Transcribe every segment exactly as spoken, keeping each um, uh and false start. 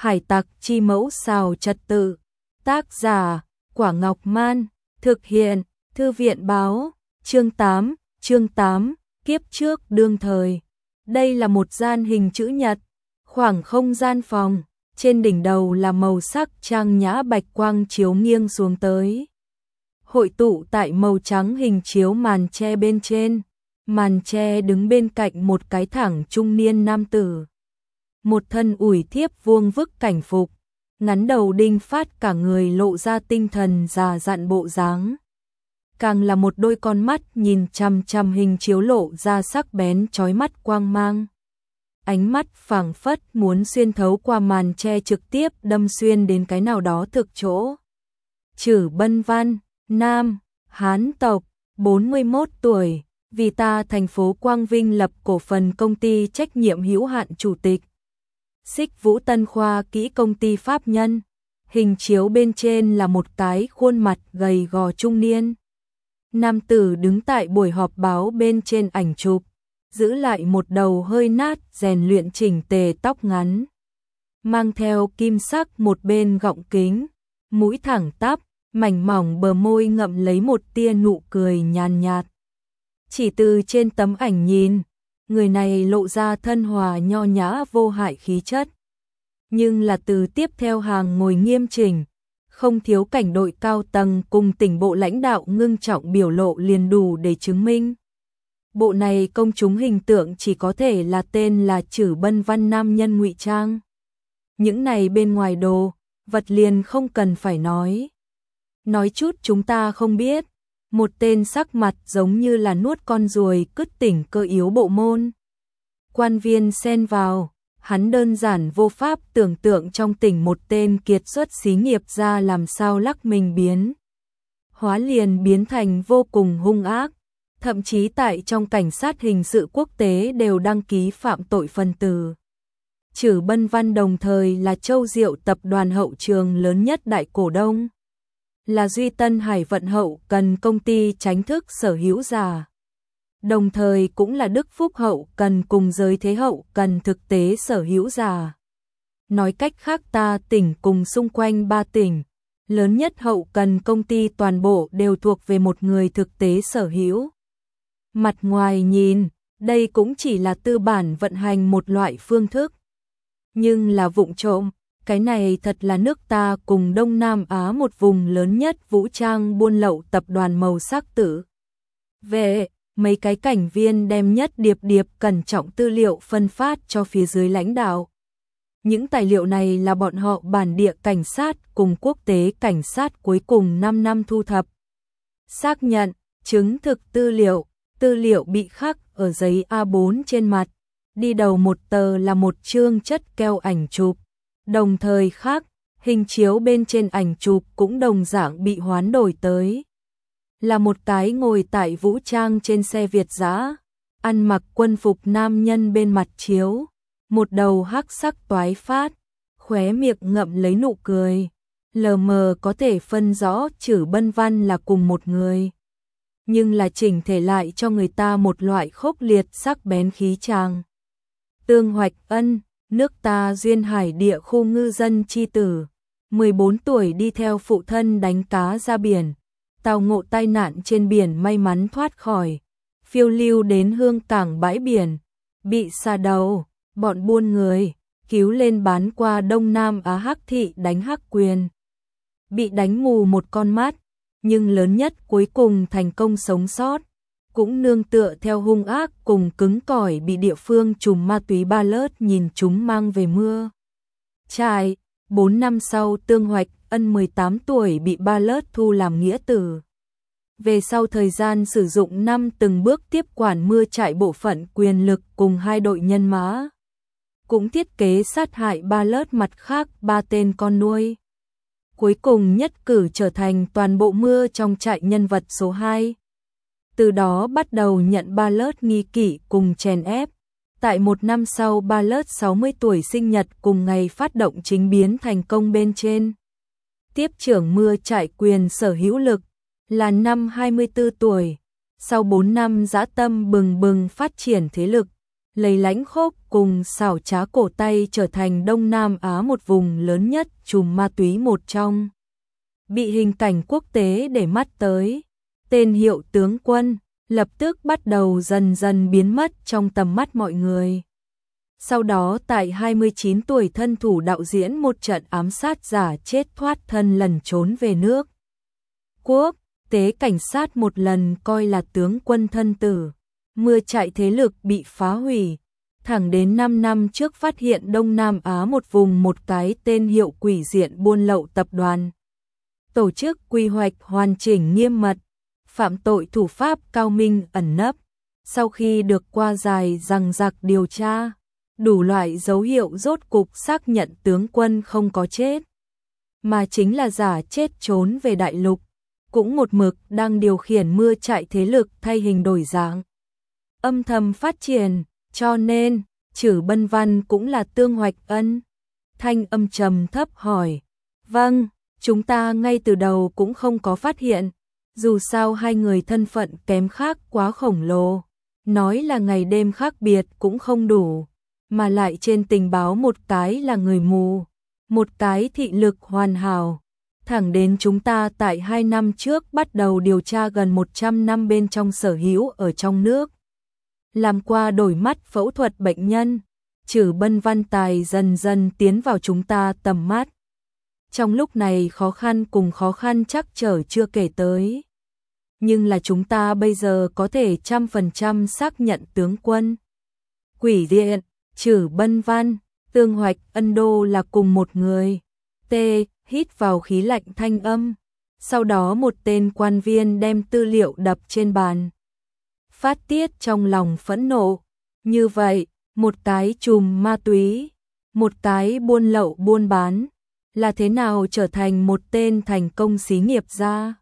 Hải tặc chi mẫu xào trật tự. Tác giả, Quả Ngọc Man. Thực hiện, Thư viện báo. Chương tám, chương tám, kiếp trước đương thời. Đây là một gian hình chữ nhật, khoảng không gian phòng, trên đỉnh đầu là màu sắc trang nhã bạch quang chiếu nghiêng xuống tới. Hội tụ tại màu trắng hình chiếu màn che bên trên, màn che đứng bên cạnh một cái thẳng trung niên nam tử. Một thân ủi thiếp vuông vức cảnh phục, ngắn đầu đinh phát cả người lộ ra tinh thần già dặn bộ dáng. Càng là một đôi con mắt nhìn chằm chằm hình chiếu lộ ra sắc bén chói mắt quang mang. Ánh mắt phảng phất muốn xuyên thấu qua màn che trực tiếp đâm xuyên đến cái nào đó thực chỗ. Chử Bân Văn, nam, Hán tộc, bốn mươi mốt tuổi, vì ta thành phố Quang Vinh lập cổ phần công ty trách nhiệm hữu hạn chủ tịch. Xích Vũ Tân Khoa kỹ công ty pháp nhân. Hình chiếu bên trên là một cái khuôn mặt gầy gò trung niên. Nam tử đứng tại buổi họp báo bên trên ảnh chụp, giữ lại một đầu hơi nát rèn luyện chỉnh tề tóc ngắn. Mang theo kim sắc một bên gọng kính, mũi thẳng tắp, mảnh mỏng bờ môi ngậm lấy một tia nụ cười nhàn nhạt. Chỉ từ trên tấm ảnh nhìn, người này lộ ra thân hòa nho nhã vô hại khí chất. Nhưng là từ tiếp theo hàng ngồi nghiêm chỉnh, không thiếu cảnh đội cao tầng cùng tỉnh bộ lãnh đạo ngưng trọng biểu lộ liền đủ để chứng minh. Bộ này công chúng hình tượng chỉ có thể là tên là Chử Bân Văn nam nhân ngụy trang. Những này bên ngoài đồ, vật liền không cần phải nói. Nói chút chúng ta không biết, một tên sắc mặt giống như là nuốt con ruồi cứt tỉnh cơ yếu bộ môn. Quan viên xen vào, hắn đơn giản vô pháp tưởng tượng trong tỉnh một tên kiệt xuất xí nghiệp ra làm sao lắc mình biến. Hóa liền biến thành vô cùng hung ác, thậm chí tại trong cảnh sát hình sự quốc tế đều đăng ký phạm tội phân tử. Chử Bân Văn đồng thời là Châu Diệu tập đoàn hậu trường lớn nhất đại cổ đông. Là Duy Tân Hải vận hậu cần công ty tránh thức sở hữu giả. Đồng thời cũng là Đức Phúc hậu cần cùng giới thế hậu cần thực tế sở hữu giả. Nói cách khác ta tỉnh cùng xung quanh ba tỉnh, lớn nhất hậu cần công ty toàn bộ đều thuộc về một người thực tế sở hữu. Mặt ngoài nhìn, đây cũng chỉ là tư bản vận hành một loại phương thức. Nhưng là vụng trộm, cái này thật là nước ta cùng Đông Nam Á một vùng lớn nhất vũ trang buôn lậu tập đoàn màu sắc tử. Về, mấy cái cảnh viên đem nhất điệp điệp cẩn trọng tư liệu phân phát cho phía dưới lãnh đạo. Những tài liệu này là bọn họ bản địa cảnh sát cùng quốc tế cảnh sát cuối cùng năm năm thu thập. Xác nhận, chứng thực tư liệu, tư liệu bị khắc ở giấy A bốn trên mặt. Đi đầu một tờ là một chương chất keo ảnh chụp. Đồng thời khác, hình chiếu bên trên ảnh chụp cũng đồng dạng bị hoán đổi tới. Là một cái ngồi tại vũ trang trên xe Việt dã, ăn mặc quân phục nam nhân bên mặt chiếu, một đầu hắc sắc toái phát, khóe miệng ngậm lấy nụ cười, lờ mờ có thể phân rõ Chử Bân Văn là cùng một người. Nhưng là chỉnh thể lại cho người ta một loại khốc liệt sắc bén khí tràng. Tương Hoạch Ân, nước ta duyên hải địa khu ngư dân chi tử, mười bốn tuổi đi theo phụ thân đánh cá ra biển, tàu ngộ tai nạn trên biển may mắn thoát khỏi, phiêu lưu đến hương cảng bãi biển, bị sa đầu, bọn buôn người, cứu lên bán qua Đông Nam Á hắc thị đánh hắc quyền. Bị đánh mù một con mắt, nhưng lớn nhất cuối cùng thành công sống sót. Cũng nương tựa theo hung ác cùng cứng cỏi bị địa phương trùm ma túy ba lớt nhìn chúng mang về mưa. Trại, bốn năm sau Tương Hoạch Ân mười tám tuổi bị ba lớt thu làm nghĩa tử. Về sau thời gian sử dụng năm từng bước tiếp quản mưa trại bộ phận quyền lực cùng hai đội nhân mã. Cũng thiết kế sát hại ba lớt mặt khác ba tên con nuôi. Cuối cùng nhất cử trở thành toàn bộ mưa trong trại nhân vật số hai. Từ đó bắt đầu nhận ba lớt nghi kỷ cùng chèn ép. Tại một năm sau ba lớt sáu mươi tuổi sinh nhật cùng ngày phát động chính biến thành công bên trên. Tiếp trưởng mưa trại quyền sở hữu lực là năm hai mươi tư tuổi. Sau bốn năm dã tâm bừng bừng phát triển thế lực, lấy lãnh khốc cùng xảo trá cổ tay trở thành Đông Nam Á một vùng lớn nhất chùm ma túy một trong. Bị hình cảnh quốc tế để mắt tới, tên Hiệu tướng quân lập tức bắt đầu dần dần biến mất trong tầm mắt mọi người. Sau đó tại hai mươi chín tuổi thân thủ đạo diễn một trận ám sát giả chết thoát thân lẩn trốn về nước quốc tế, cảnh sát một lần coi là tướng quân thân tử. Mưa chạy thế lực bị phá hủy, thẳng đến năm năm trước phát hiện Đông Nam Á một vùng một cái tên Hiệu quỷ diện buôn lậu tập đoàn. Tổ chức quy hoạch hoàn chỉnh nghiêm mật, phạm tội thủ pháp cao minh ẩn nấp. Sau khi được qua dài dằng dặc điều tra, đủ loại dấu hiệu rốt cục xác nhận tướng quân không có chết, mà chính là giả chết trốn về đại lục, cũng một mực đang điều khiển mưa chạy thế lực thay hình đổi dạng, âm thầm phát triển, cho nên Trử Bân Văn cũng là Tương Hoạch Ân. Thanh âm trầm thấp hỏi, vâng, chúng ta ngay từ đầu cũng không có phát hiện, dù sao hai người thân phận kém khác quá khổng lồ, nói là ngày đêm khác biệt cũng không đủ, mà lại trên tình báo một cái là người mù, một cái thị lực hoàn hảo. Thẳng đến chúng ta tại hai năm trước bắt đầu điều tra gần một trăm năm bên trong sở hữu ở trong nước, làm qua đổi mắt phẫu thuật bệnh nhân, Trử Bân Văn tài dần dần tiến vào chúng ta tầm mắt. Trong lúc này khó khăn cùng khó khăn chắc trở chưa kể tới, nhưng là chúng ta bây giờ có thể trăm phần trăm xác nhận tướng quân quỷ diện Trử Bân Văn, Tương Hoạch Ân Đô là cùng một người. T. Hít vào khí lạnh thanh âm. Sau đó một tên quan viên đem tư liệu đập trên bàn, phát tiết trong lòng phẫn nộ. Như vậy, một cái chùm ma túy, một cái buôn lậu buôn bán, là thế nào trở thành một tên thành công xí nghiệp gia?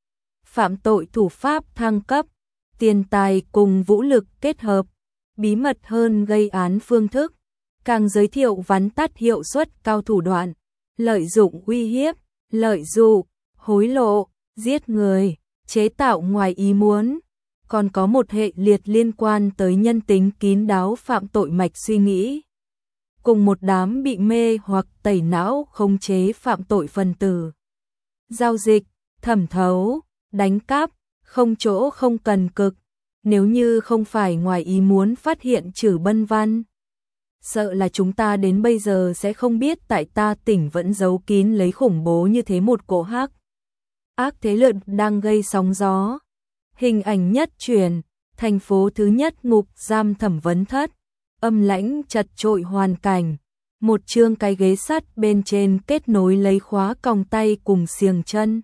Phạm tội thủ pháp thăng cấp, tiền tài cùng vũ lực kết hợp, bí mật hơn gây án phương thức, càng giới thiệu vắn tắt hiệu suất cao thủ đoạn, lợi dụng uy hiếp, lợi dụ, hối lộ, giết người, chế tạo ngoài ý muốn, còn có một hệ liệt liên quan tới nhân tính kín đáo phạm tội mạch suy nghĩ. Cùng một đám bị mê hoặc tẩy não khống chế phạm tội phần tử. Giao dịch, thẩm thấu, đánh cắp, không chỗ không cần cực. Nếu như không phải ngoài ý muốn phát hiện Trử Bân Văn, sợ là chúng ta đến bây giờ sẽ không biết tại ta tỉnh vẫn giấu kín lấy khủng bố như thế một cỗ hắc ác thế lực đang gây sóng gió. Hình ảnh nhất truyền, thành phố thứ nhất ngục giam thẩm vấn thất, âm lãnh chật chội hoàn cảnh, một chương cái ghế sắt bên trên kết nối lấy khóa còng tay cùng xiềng chân.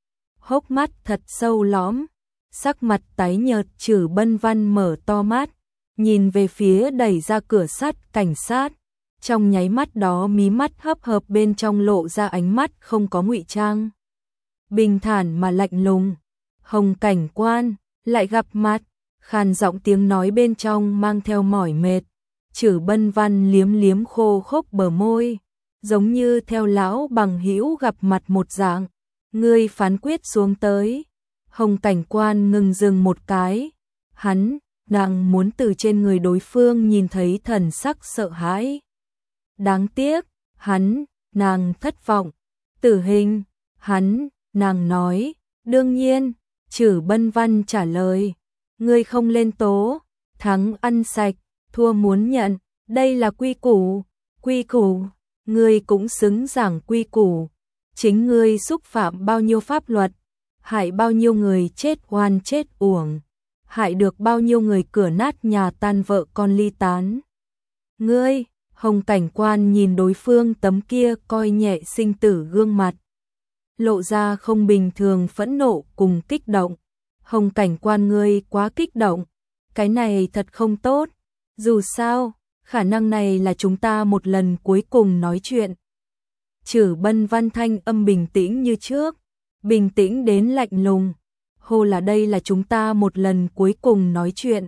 Hốc mắt thật sâu lõm, sắc mặt tái nhợt Trử Bân Văn mở to mắt, nhìn về phía đẩy ra cửa sắt cảnh sát, trong nháy mắt đó mí mắt hấp hợp bên trong lộ ra ánh mắt không có ngụy trang, bình thản mà lạnh lùng. Hồng cảnh quan, lại gặp mặt, khàn giọng tiếng nói bên trong mang theo mỏi mệt. Trử Bân Văn liếm liếm khô khốc bờ môi, giống như theo lão bằng hữu gặp mặt một dạng. Ngươi phán quyết xuống tới. Hồng cảnh quan ngừng dừng một cái, hắn nàng muốn từ trên người đối phương nhìn thấy thần sắc sợ hãi. Đáng tiếc, hắn nàng thất vọng. Tử hình, hắn nàng nói, đương nhiên. Trử Bân Văn trả lời, ngươi không lên tố, thắng ăn sạch, thua muốn nhận, đây là quy củ, quy củ, ngươi cũng xứng giảng quy củ, chính ngươi xúc phạm bao nhiêu pháp luật, hại bao nhiêu người chết oan chết uổng, hại được bao nhiêu người cửa nát nhà tan vợ con ly tán. Ngươi, Hồng cảnh quan nhìn đối phương tấm kia coi nhẹ sinh tử gương mặt, lộ ra không bình thường phẫn nộ cùng kích động. Hồng cảnh quan ngươi quá kích động, cái này thật không tốt, dù sao, khả năng này là chúng ta một lần cuối cùng nói chuyện. Trử Bân Văn thanh âm bình tĩnh như trước, bình tĩnh đến lạnh lùng, hô là đây là chúng ta một lần cuối cùng nói chuyện.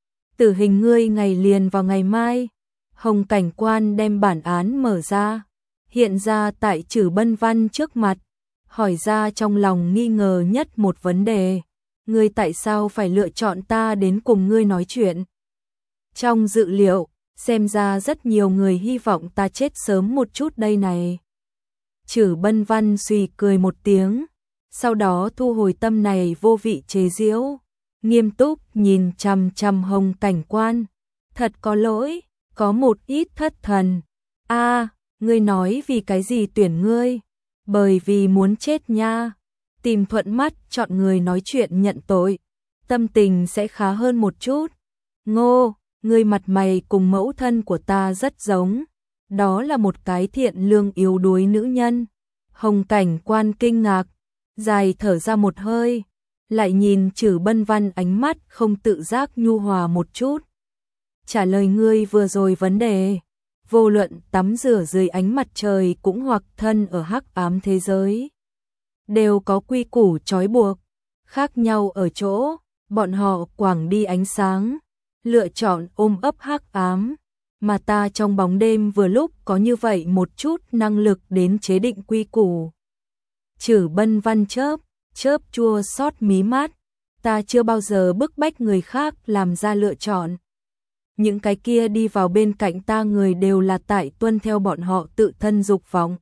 Tử hình ngươi ngày liền vào ngày mai. Hồng cảnh quan đem bản án mở ra, hiện ra tại Trử Bân Văn trước mặt, hỏi ra trong lòng nghi ngờ nhất một vấn đề. Ngươi tại sao phải lựa chọn ta đến cùng ngươi nói chuyện? Trong dự liệu, xem ra rất nhiều người hy vọng ta chết sớm một chút đây này. Chử Bân Văn suy cười một tiếng, sau đó thu hồi tâm này vô vị chế giễu, nghiêm túc nhìn chằm chằm Hồng Cảnh Quan. Thật có lỗi, có một ít thất thần. A, ngươi nói vì cái gì tuyển ngươi? Bởi vì muốn chết nha. Tìm thuận mắt chọn người nói chuyện nhận tội, tâm tình sẽ khá hơn một chút. Ngô, ngươi mặt mày cùng mẫu thân của ta rất giống. Đó là một cái thiện lương yếu đuối nữ nhân. Hồng Cảnh Quan kinh ngạc, dài thở ra một hơi, lại nhìn Chử Bân Văn ánh mắt không tự giác nhu hòa một chút. Trả lời ngươi vừa rồi vấn đề, vô luận tắm rửa dưới ánh mặt trời cũng hoặc thân ở hắc ám thế giới, đều có quy củ trói buộc, khác nhau ở chỗ, bọn họ quảng đi ánh sáng, lựa chọn ôm ấp hắc ám, mà ta trong bóng đêm vừa lúc có như vậy một chút năng lực đến chế định quy củ. Chử Bân Văn chớp, chớp chua xót mí mắt, ta chưa bao giờ bức bách người khác làm ra lựa chọn. Những cái kia đi vào bên cạnh ta người đều là tại tuân theo bọn họ tự thân dục vọng,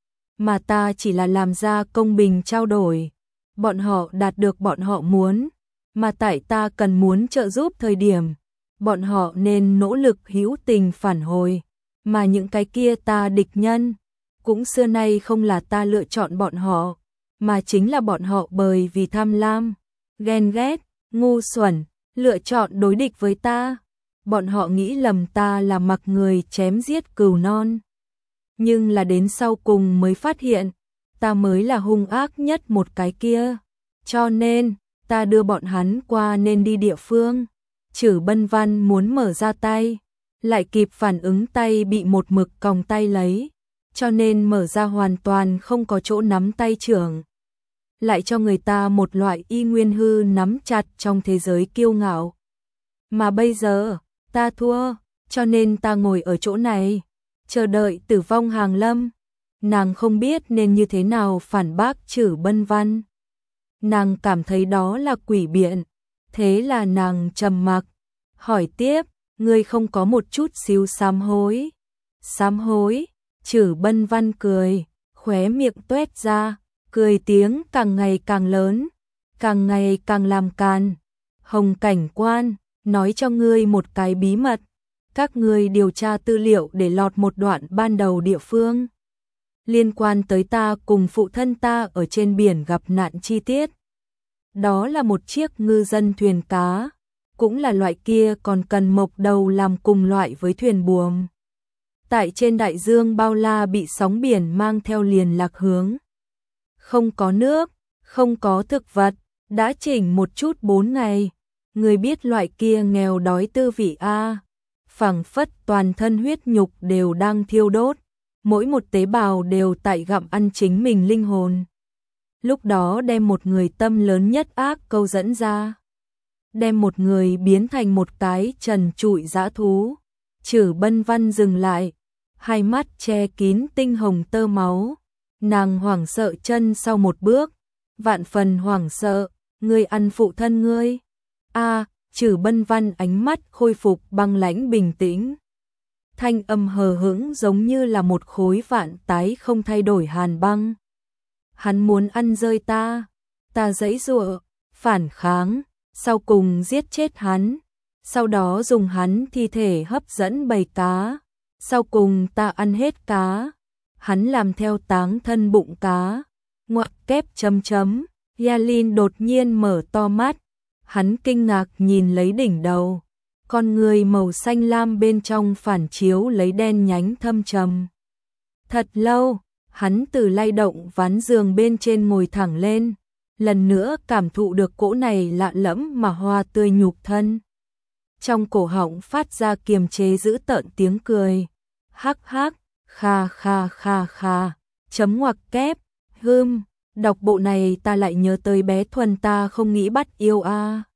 mà ta chỉ là làm ra công bình trao đổi. Bọn họ đạt được bọn họ muốn, mà tại ta cần muốn trợ giúp thời điểm, bọn họ nên nỗ lực hữu tình phản hồi, mà những cái kia ta địch nhân, cũng xưa nay không là ta lựa chọn bọn họ, mà chính là bọn họ bởi vì tham lam, ghen ghét, ngu xuẩn, lựa chọn đối địch với ta. Bọn họ nghĩ lầm ta là mặc người chém giết cừu non. Nhưng là đến sau cùng mới phát hiện, ta mới là hung ác nhất một cái kia. Cho nên, ta đưa bọn hắn qua nên đi địa phương. Chử Bân Văn muốn mở ra tay, lại kịp phản ứng tay bị một mực còng tay lấy, cho nên mở ra hoàn toàn không có chỗ nắm tay trưởng. Lại cho người ta một loại y nguyên hư nắm chặt trong thế giới kiêu ngạo. Mà bây giờ, ta thua, cho nên ta ngồi ở chỗ này, chờ đợi tử vong hàng lâm. Nàng không biết nên như thế nào phản bác Chử Bân Văn. Nàng cảm thấy đó là quỷ biện, thế là nàng trầm mặc, hỏi tiếp, ngươi không có một chút xíu sám hối. Sám hối? Chử Bân Văn cười, khóe miệng tuét ra, cười tiếng càng ngày càng lớn, càng ngày càng làm càn. Hồng Cảnh Quan, nói cho ngươi một cái bí mật, các ngươi điều tra tư liệu để lọt một đoạn ban đầu địa phương liên quan tới ta cùng phụ thân ta ở trên biển gặp nạn chi tiết. Đó là một chiếc ngư dân thuyền cá, cũng là loại kia còn cần mộc đầu làm cùng loại với thuyền buồm. Tại trên đại dương bao la bị sóng biển mang theo liền lạc hướng. Không có nước, không có thực vật, đã chỉnh một chút bốn ngày. Người biết loại kia nghèo đói tư vị a, phảng phất toàn thân huyết nhục đều đang thiêu đốt, mỗi một tế bào đều tại gặm ăn chính mình linh hồn. Lúc đó đem một người tâm lớn nhất ác câu dẫn ra, đem một người biến thành một cái trần trụi dã thú. Chử Bân Văn dừng lại, hai mắt che kín tinh hồng tơ máu, nàng hoảng sợ chân sau một bước, vạn phần hoảng sợ, ngươi ăn phụ thân ngươi. A, Chử Bân Văn ánh mắt khôi phục băng lãnh bình tĩnh. Thanh âm hờ hững giống như là một khối vạn tái không thay đổi hàn băng. Hắn muốn ăn rơi ta, ta giãy giụa, phản kháng, sau cùng giết chết hắn, sau đó dùng hắn thi thể hấp dẫn bầy cá, sau cùng ta ăn hết cá. Hắn làm theo táng thân bụng cá. Ngoặc kép chấm chấm, Yalin đột nhiên mở to mắt. Hắn kinh ngạc nhìn lấy đỉnh đầu, con người màu xanh lam bên trong phản chiếu lấy đen nhánh thâm trầm. Thật lâu, hắn từ lay động ván giường bên trên ngồi thẳng lên, lần nữa cảm thụ được cỗ này lạ lẫm mà hoa tươi nhục thân. Trong cổ họng phát ra kiềm chế giữ tợn tiếng cười. Hắc hắc, kha kha kha kha, chấm ngoặc kép, hưm, đọc bộ này ta lại nhớ tới bé Thuần ta không nghĩ bắt yêu a.